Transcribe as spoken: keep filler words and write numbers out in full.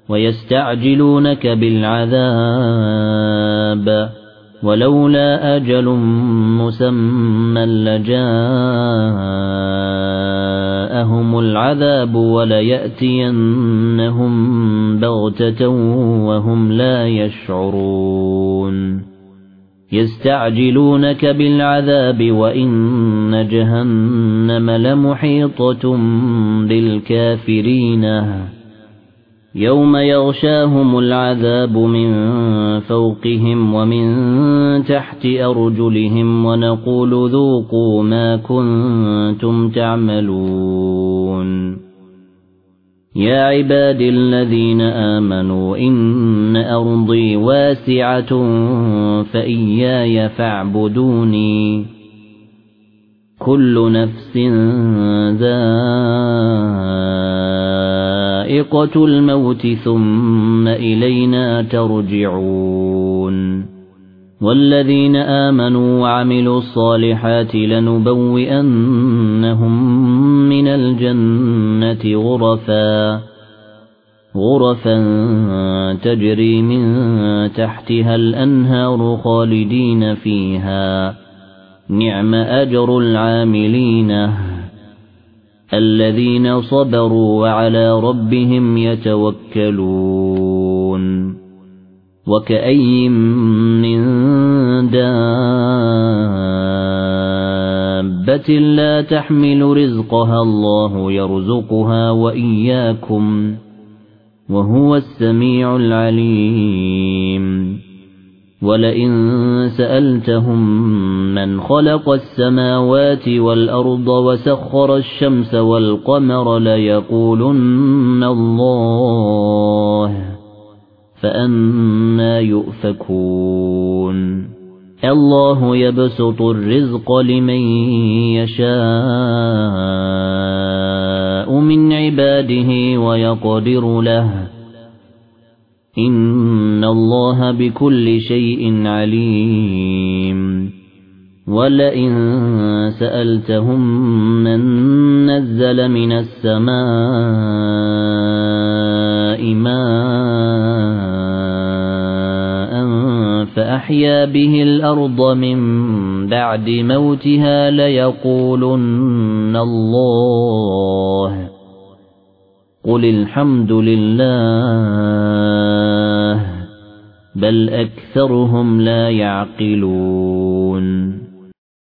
ويستعجلونك بالعذاب ولولا أجل مسمى لجاءهم العذاب وليأتينهم بغتة وهم لا يشعرون يستعجلونك بالعذاب وإن جهنم لمحيطة بالكافرين يوم يغشاهم العذاب من فوقهم ومن تحت أرجلهم ونقول ذوقوا ما كنتم تعملون يا عبادي الذين آمنوا إن أرضي واسعة فإياي فاعبدوني كل نفس ذائقة الموت ثم إلينا ترجعون والذين آمنوا وعملوا الصالحات لنبوئنهم من الجنة غرفا غرفا تجري من تحتها الأنهار خالدين فيها نعم أجر العاملين الذين صبروا وعلى ربهم يتوكلون وكأي من دابة لا تحمل رزقها الله يرزقها وإياكم وهو السميع العليم ولئن سألتهم من خلق السماوات والأرض وسخر الشمس والقمر ليقولن الله فأنى يؤفكون الله يبسط الرزق لمن يشاء من عباده ويقدر له إن الله بكل شيء عليم ولئن سألتهم من نزل من السماء ماء فأحيا به الأرض من بعد موتها ليقولن الله قل الحمد لله بل أكثرهم لا يعقلون